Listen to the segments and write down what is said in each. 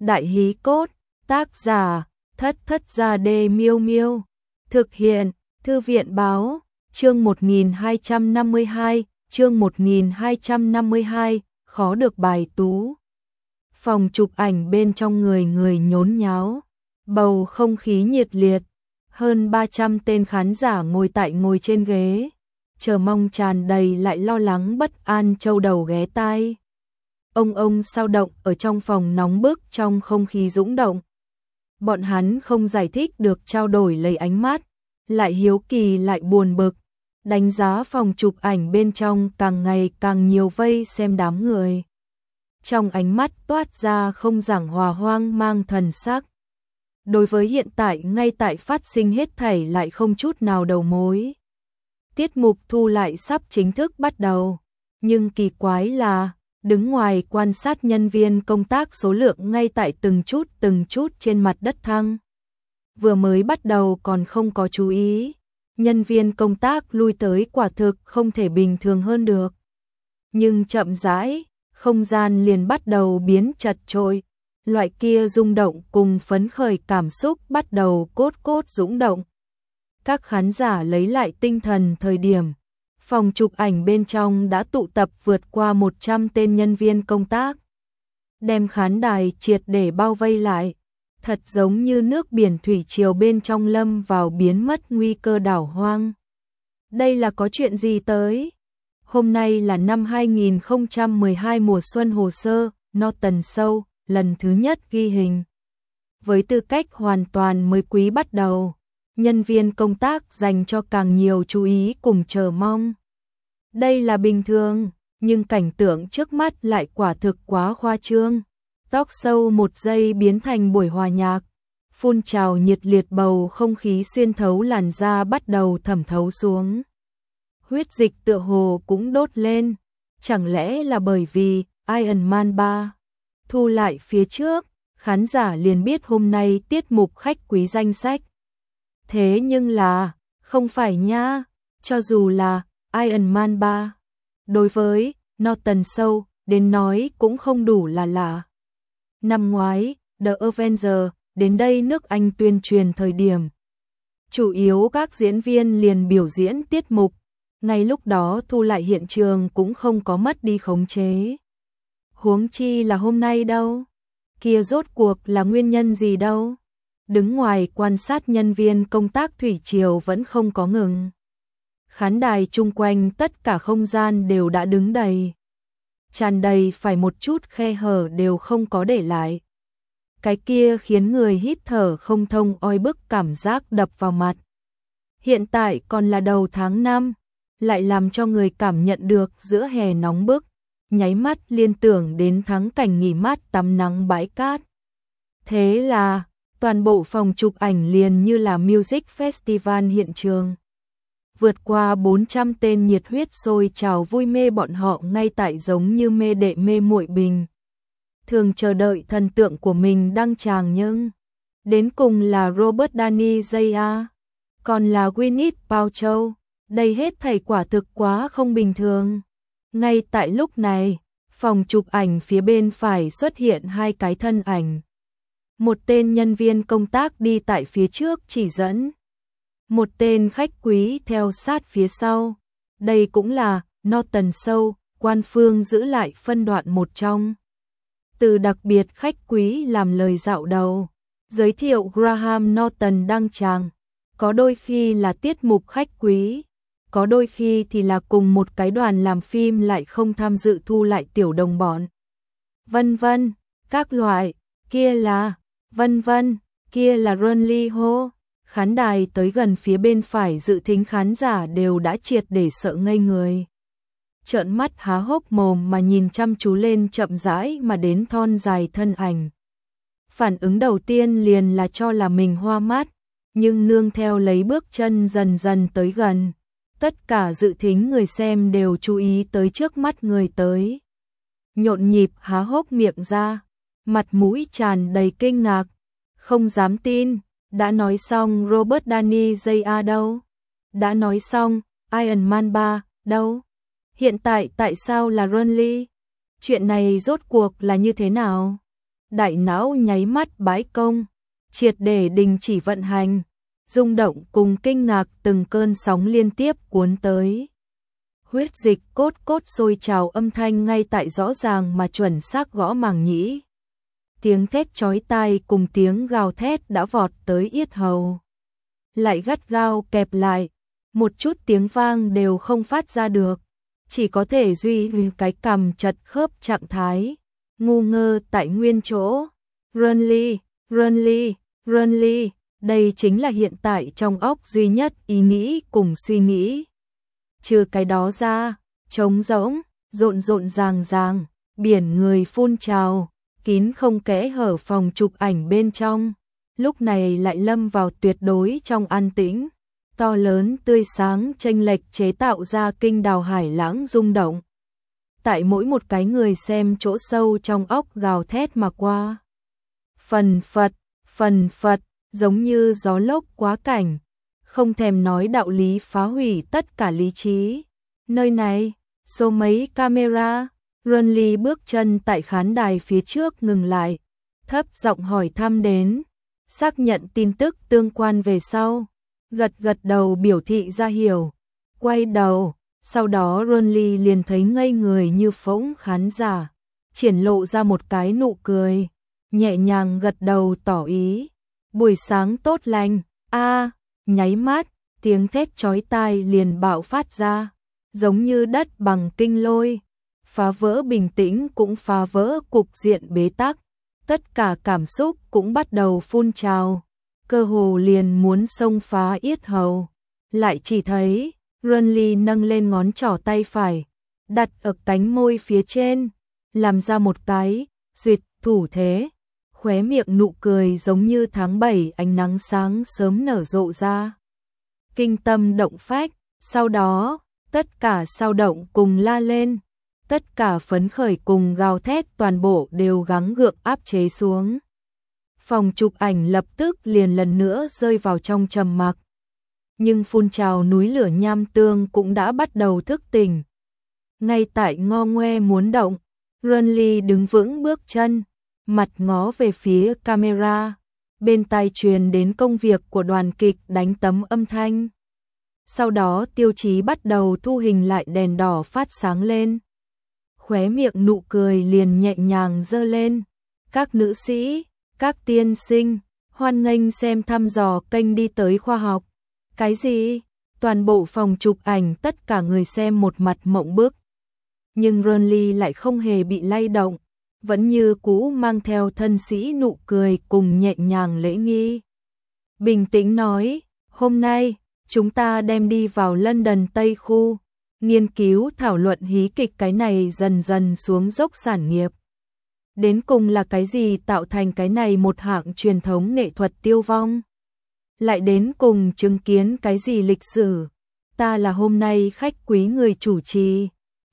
Đại hí cốt, tác giả, Thất Thất Gia Đê Miêu Miêu. Thực hiện, Thư viện báo, chương 1252, chương 1252, khó được bài tú. Phòng chụp ảnh bên trong người người nhốn nháo, bầu không khí nhiệt liệt, hơn 300 tên khán giả ngồi trên ghế, chờ mong tràn đầy lại lo lắng bất an châu đầu ghé tai. Ông sao động ở trong phòng nóng bức trong không khí dũng động. Bọn hắn không giải thích được trao đổi lấy ánh mắt, lại hiếu kỳ lại buồn bực, đánh giá phòng chụp ảnh bên trong càng ngày càng nhiều vây xem đám người. Trong ánh mắt toát ra không giảng hòa hoang mang thần sắc. Đối với hiện tại ngay tại phát sinh hết thảy lại không chút nào đầu mối. Tiết mục thu lại sắp chính thức bắt đầu, nhưng kỳ quái là đứng ngoài quan sát nhân viên công tác số lượng ngay tại từng chút trên mặt đất thăng. Vừa mới bắt đầu còn không có chú ý, nhân viên công tác lui tới quả thực không thể bình thường hơn được. Nhưng chậm rãi, không gian liền bắt đầu biến chật chội, loại kia rung động cùng phấn khởi cảm xúc bắt đầu cốt dũng động. Các khán giả lấy lại tinh thần thời điểm, phòng chụp ảnh bên trong đã tụ tập vượt qua 100 tên nhân viên công tác. Đem khán đài triệt để bao vây lại, thật giống như nước biển thủy triều bên trong lâm vào biến mất nguy cơ đảo hoang. Đây là có chuyện gì tới? Hôm nay là năm 2012 mùa xuân hồ sơ, Norton Show, lần thứ nhất ghi hình. Với tư cách hoàn toàn mới quý bắt đầu, nhân viên công tác dành cho càng nhiều chú ý cùng chờ mong. Đây là bình thường, nhưng cảnh tượng trước mắt lại quả thực quá khoa trương. Talk show một giây biến thành buổi hòa nhạc, phun trào nhiệt liệt bầu không khí xuyên thấu làn da bắt đầu thẩm thấu xuống. Huyết dịch tựa hồ cũng đốt lên, chẳng lẽ là bởi vì Iron Man 3 thu lại phía trước, khán giả liền biết hôm nay tiết mục khách quý danh sách. Thế nhưng là, không phải nha, cho dù là Iron Man 3, đối với Norton Show đến nói cũng không đủ là lạ. Năm ngoái, The Avengers đến đây nước Anh tuyên truyền thời điểm. Chủ yếu các diễn viên liền biểu diễn tiết mục, ngay lúc đó thu lại hiện trường cũng không có mất đi khống chế. Huống chi là hôm nay đâu, kia rốt cuộc là nguyên nhân gì đâu. Đứng ngoài quan sát nhân viên công tác thủy triều vẫn không có ngừng. Khán đài chung quanh tất cả không gian đều đã đứng đầy. Tràn đầy phải một chút khe hở đều không có để lại. Cái kia khiến người hít thở không thông oi bức cảm giác đập vào mặt. Hiện tại còn là đầu tháng 5, lại làm cho người cảm nhận được giữa hè nóng bức, nháy mắt liên tưởng đến thắng cảnh nghỉ mát tắm nắng bãi cát. Thế là, toàn bộ phòng chụp ảnh liền như là music festival hiện trường. Vượt qua 400 tên nhiệt huyết sôi trào vui mê bọn họ ngay tại giống như mê đệ mê muội bình. Thường chờ đợi thần tượng của mình đăng tràng nhưng đến cùng là Robert Downey Jr., còn là Gwyneth Paltrow, đây hết thảy quả thực quá không bình thường. Ngay tại lúc này, phòng chụp ảnh phía bên phải xuất hiện hai cái thân ảnh. Một tên nhân viên công tác đi tại phía trước chỉ dẫn. Một tên khách quý theo sát phía sau. Đây cũng là Norton Show, quan phương giữ lại phân đoạn một trong. Từ đặc biệt khách quý làm lời dạo đầu, giới thiệu Graham Norton đăng tràng. Có đôi khi là tiết mục khách quý, có đôi khi thì là cùng một cái đoàn làm phim lại không tham dự thu lại tiểu đồng bọn. Vân vân, các loại, kia là, vân vân, kia là Ron Lee Ho. Khán đài tới gần phía bên phải dự thính khán giả đều đã triệt để sợ ngây người. Trợn mắt há hốc mồm mà nhìn chăm chú lên chậm rãi mà đến thon dài thân ảnh. Phản ứng đầu tiên liền là cho là mình hoa mắt, nhưng nương theo lấy bước chân dần dần tới gần. Tất cả dự thính người xem đều chú ý tới trước mắt người tới. Nhộn nhịp há hốc miệng ra, mặt mũi tràn đầy kinh ngạc, không dám tin. Đã nói xong Robert Downey Jr. đâu? Đã nói xong Iron Man 3 đâu? Hiện tại tại sao là Ron Lee? Chuyện này rốt cuộc là như thế nào? đại não nháy mắt bãi công, triệt để đình chỉ vận hành, rung động cùng kinh ngạc từng cơn sóng liên tiếp cuốn tới. Huyết dịch cốt cốt sôi trào, âm thanh ngay tại rõ ràng mà chuẩn xác gõ màng nhĩ. Tiếng thét chói tai cùng tiếng gào thét đã vọt tới yết hầu. Lại gắt gao kẹp lại, một chút tiếng vang đều không phát ra được, chỉ có thể duy trì cái cằm chật khớp trạng thái, ngu ngơ tại nguyên chỗ. Runly, Runly, Runly, đây chính là hiện tại trong óc duy nhất ý nghĩ cùng suy nghĩ. Trừ cái đó ra, trống rỗng, rộn rộn ràng ràng, biển người phun trào, kín không kẽ hở phòng chụp ảnh bên trong, lúc này lại lâm vào tuyệt đối trong an tĩnh. To lớn tươi sáng chênh lệch chế tạo ra kinh đào hải lãng rung động. Tại mỗi một cái người xem chỗ sâu trong óc gào thét mà qua. Phần phật, giống như gió lốc quá cảnh, không thèm nói đạo lý phá hủy tất cả lý trí. Nơi này, số mấy camera, Runly bước chân tại khán đài phía trước ngừng lại, thấp giọng hỏi thăm đến, xác nhận tin tức tương quan về sau, gật đầu biểu thị ra hiểu, quay đầu, sau đó Runly liền thấy ngây người như phỗng khán giả, triển lộ ra một cái nụ cười, nhẹ nhàng gật đầu tỏ ý, buổi sáng tốt lành, nháy mắt, tiếng thét chói tai liền bạo phát ra, giống như đất bằng kinh lôi, phá vỡ bình tĩnh cũng phá vỡ cục diện bế tắc, tất cả cảm xúc cũng bắt đầu phun trào, cơ hồ liền muốn xông phá yết hầu, lại chỉ thấy Runly nâng lên ngón trỏ tay phải, đặt ở cánh môi phía trên, làm ra một cái duyệt thủ thế, khóe miệng nụ cười giống như tháng 7 ánh nắng sáng sớm nở rộ ra. Kinh tâm động phách, sau đó, tất cả sao động cùng la lên, tất cả phấn khởi cùng gào thét toàn bộ đều gắng gượng áp chế xuống. Phòng chụp ảnh lập tức liền lần nữa rơi vào trong trầm mặc. Nhưng phun trào núi lửa nham tương cũng đã bắt đầu thức tỉnh. Ngay tại ngo ngoe muốn động, Runly đứng vững bước chân, mặt ngó về phía camera, bên tai truyền đến công việc của đoàn kịch đánh tấm âm thanh. Sau đó Tiêu Chí bắt đầu thu hình lại, đèn đỏ phát sáng lên. Khóe miệng nụ cười liền nhẹ nhàng giơ lên. Các nữ sĩ, các tiên sinh, hoan nghênh xem thăm dò kênh Đi Tới Khoa Học. Cái gì? Toàn bộ phòng chụp ảnh tất cả người xem một mặt mộng bức. Nhưng Runly lại không hề bị lay động, vẫn như cũ mang theo thân sĩ nụ cười cùng nhẹ nhàng lễ nghi. Bình tĩnh nói, hôm nay, chúng ta đem đi vào London Tây Khu, nghiên cứu thảo luận hí kịch cái này dần dần xuống dốc sản nghiệp. Đến cùng là cái gì tạo thành cái này một hạng truyền thống nghệ thuật tiêu vong? Lại đến cùng chứng kiến cái gì lịch sử? Ta là hôm nay khách quý người chủ trì.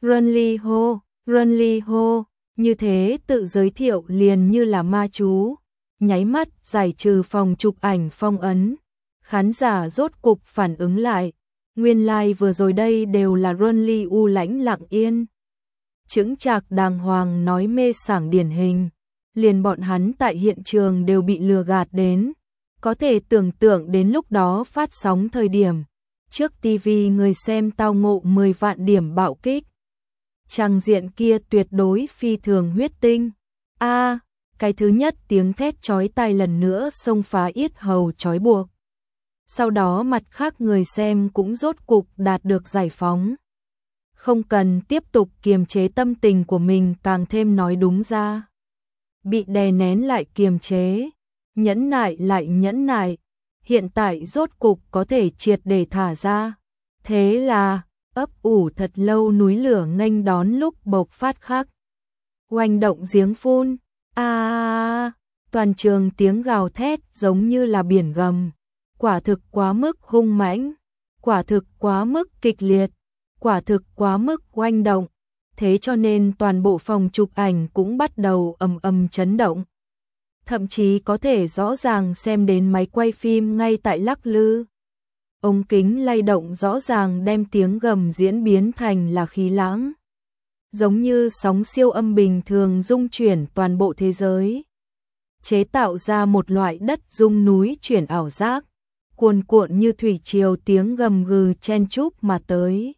Runly ho, như thế tự giới thiệu liền như là ma chú, nháy mắt giải trừ phòng chụp ảnh phong ấn. Khán giả rốt cục phản ứng lại, nguyên lai vừa rồi đây đều là Runly u lãnh lặng yên. Chững chạc đàng hoàng nói mê sảng điển hình, liền bọn hắn tại hiện trường đều bị lừa gạt đến. Có thể tưởng tượng đến lúc đó phát sóng thời điểm, trước TV người xem tao ngộ 10 vạn điểm bạo kích. Trang diện kia tuyệt đối phi thường huyết tinh. Cái thứ nhất tiếng thét chói tai lần nữa xông phá yết hầu trói buộc. Sau đó mặt khác người xem cũng rốt cục đạt được giải phóng. Không cần tiếp tục kiềm chế tâm tình của mình, càng thêm nói đúng ra. Bị đè nén lại kiềm chế, nhẫn nại lại nhẫn nại, hiện tại rốt cục có thể triệt để thả ra. Thế là, ấp ủ thật lâu núi lửa nghênh đón lúc bộc phát khắc. Oanh động giếng phun, toàn trường tiếng gào thét giống như là biển gầm. Quả thực quá mức hung mãnh, quả thực quá mức kịch liệt, quả thực quá mức oanh động. Thế cho nên toàn bộ phòng chụp ảnh cũng bắt đầu ầm ầm chấn động. Thậm chí có thể rõ ràng xem đến máy quay phim ngay tại lắc lư. Ống kính lay động rõ ràng đem tiếng gầm diễn biến thành là khí lãng. Giống như sóng siêu âm bình thường rung chuyển toàn bộ thế giới. chế tạo ra một loại đất rung núi chuyển ảo giác, cuồn cuộn như thủy triều, tiếng gầm gừ chen chúc mà tới.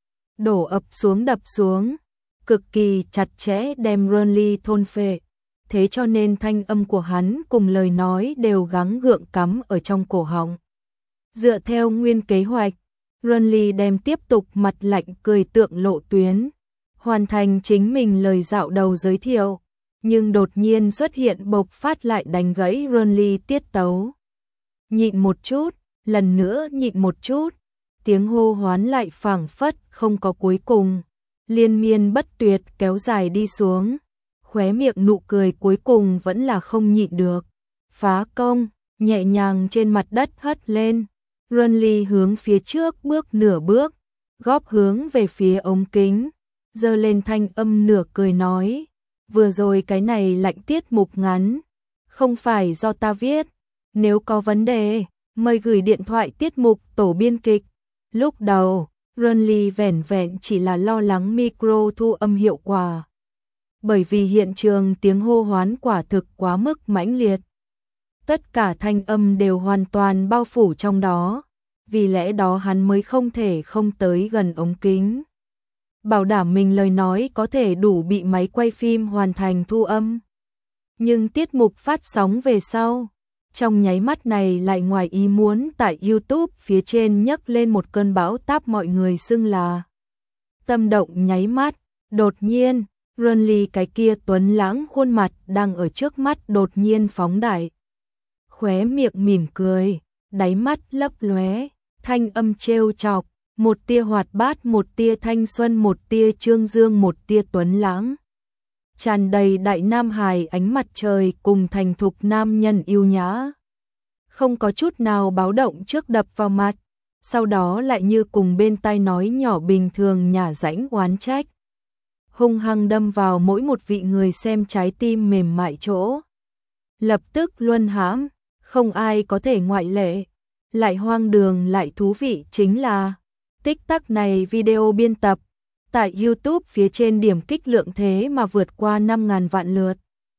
Đổ ập xuống, đập xuống, cực kỳ chặt chẽ đem Renly thôn phệ. Thế cho nên thanh âm của hắn cùng lời nói đều gắng gượng cắm ở trong cổ họng. Dựa theo nguyên kế hoạch, Renly đem tiếp tục mặt lạnh cười tượng lộ tuyến, hoàn thành chính mình lời dạo đầu giới thiệu, nhưng đột nhiên xuất hiện bộc phát lại đánh gãy Renly tiết tấu. Nhịn một chút, lần nữa nhịn một chút, tiếng hô hoán lại phảng phất không có cuối cùng, liên miên bất tuyệt kéo dài đi xuống, khóe miệng nụ cười cuối cùng vẫn là không nhịn được. Phá công, nhẹ nhàng trên mặt đất hất lên, Renly hướng phía trước bước nửa bước, góp hướng về phía ống kính, giơ lên thanh âm nửa cười nói, vừa rồi cái này lạnh tiết mục ngắn, không phải do ta viết, nếu có vấn đề, mời gửi điện thoại tiết mục tổ biên kịch. Lúc đầu, Renly vẻn vẹn chỉ là lo lắng micro thu âm hiệu quả, bởi vì hiện trường tiếng hô hoán quả thực quá mức mãnh liệt. Tất cả thanh âm đều hoàn toàn bao phủ trong đó, vì lẽ đó hắn mới không thể không tới gần ống kính. Bảo đảm mình lời nói có thể đủ bị máy quay phim hoàn thành thu âm. Nhưng tiết mục phát sóng về sau, trong nháy mắt này lại ngoài ý muốn tại YouTube phía trên nhấc lên một cơn bão táp, mọi người xưng là tâm động nháy mắt. Đột nhiên, Renly cái kia tuấn lãng khuôn mặt đang ở trước mắt đột nhiên phóng đại. Khóe miệng mỉm cười, đáy mắt lấp lóe, thanh âm trêu chọc, một tia hoạt bát, một tia thanh xuân, một tia trương dương, một tia tuấn lãng. Tràn đầy đại nam hài ánh mặt trời cùng thành thục nam nhân yêu nhã. Không có chút nào báo động trước đập vào mặt, sau đó lại như cùng bên tai nói nhỏ bình thường nhả rãnh oán trách. Hung hăng đâm vào mỗi một vị người xem trái tim mềm mại chỗ. Lập tức luân hãm, không ai có thể ngoại lệ. Lại hoang đường lại thú vị chính là tích tắc này video biên tập tại YouTube phía trên điểm kích lượng thế mà vượt qua 5.000 vạn lượt.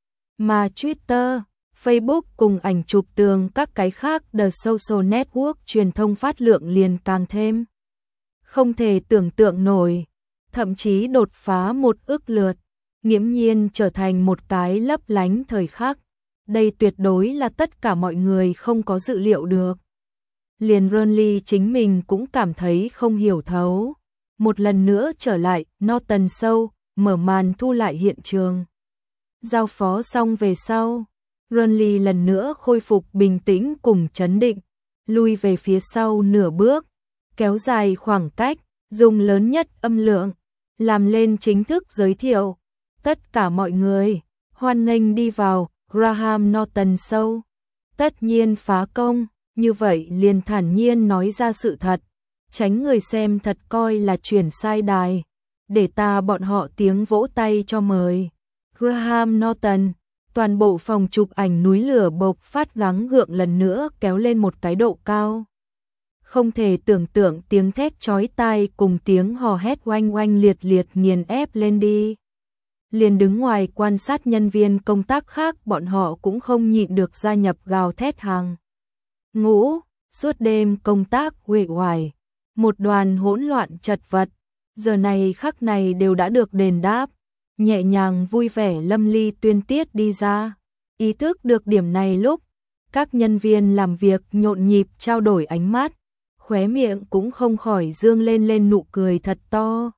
Mà Twitter, Facebook cùng ảnh chụp tường các cái khác The Social Network truyền thông phát lượng liền càng thêm. Không thể tưởng tượng nổi, thậm chí đột phá 1 ức lượt, nghiễm nhiên trở thành một cái lấp lánh thời khắc. Đây tuyệt đối là tất cả mọi người không có dự liệu được. Liền Renly chính mình cũng cảm thấy không hiểu thấu. Một lần nữa trở lại Norton Show, mở màn thu lại hiện trường. Giao phó xong về sau, Renly lần nữa khôi phục bình tĩnh cùng chấn định, lui về phía sau nửa bước, kéo dài khoảng cách, dùng lớn nhất âm lượng, làm lên chính thức giới thiệu. Tất cả mọi người, hoan nghênh đi vào Graham Norton Show. Tất nhiên phá công, như vậy liền thản nhiên nói ra sự thật, tránh người xem thật coi là chuyển sai đài, để ta bọn họ tiếng vỗ tay cho mời. Graham Norton, toàn bộ phòng chụp ảnh núi lửa bộc phát gắng gượng lần nữa kéo lên một cái độ cao. Không thể tưởng tượng tiếng thét chói tai cùng tiếng hò hét oanh oanh liệt liệt nghiền ép lên đi. Liền đứng ngoài quan sát nhân viên công tác khác bọn họ cũng không nhịn được gia nhập gào thét hàng ngũ, suốt đêm công tác uể oải, một đoàn hỗn loạn chật vật, giờ này khắc này đều đã được đền đáp, nhẹ nhàng vui vẻ lâm ly tuyên tiết đi ra. Ý thức được điểm này lúc, các nhân viên làm việc nhộn nhịp trao đổi ánh mắt, khóe miệng cũng không khỏi dương lên nụ cười thật to.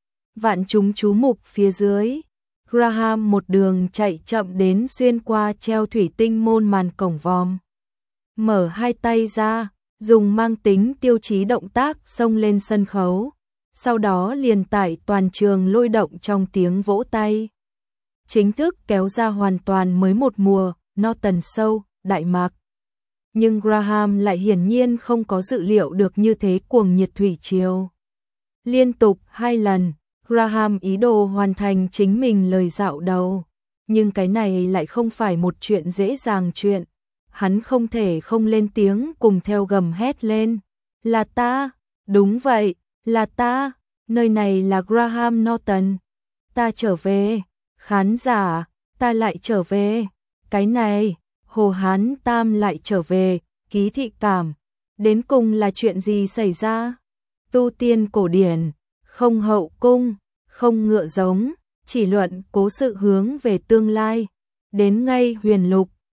Vạn chúng chú mục phía dưới, Graham một đường chạy chậm đến xuyên qua treo thủy tinh môn màn cổng vòm. Mở hai tay ra, dùng mang tính tiêu chí động tác xông lên sân khấu, sau đó liền tải toàn trường lôi động trong tiếng vỗ tay. Chính thức kéo ra hoàn toàn mới một mùa, Norton Show, Đại Mạc. Nhưng Graham lại hiển nhiên không có dự liệu được như thế cuồng nhiệt thủy triều. Liên tục 2 lần, Graham ý đồ hoàn thành chính mình lời dạo đầu, nhưng cái này lại không phải một chuyện dễ dàng chuyện. Hắn không thể không lên tiếng cùng theo gầm hét lên. Là ta, đúng vậy, là ta, nơi này là Graham Norton. Ta trở về, khán giả, ta lại trở về. Cái này, Hồ Hán Tam lại trở về, ký thị cảm. Đến cùng là chuyện gì xảy ra? Tu tiên cổ điển, không hậu cung, không ngựa giống, chỉ luận cố sự hướng về tương lai. Đến ngay huyền lục,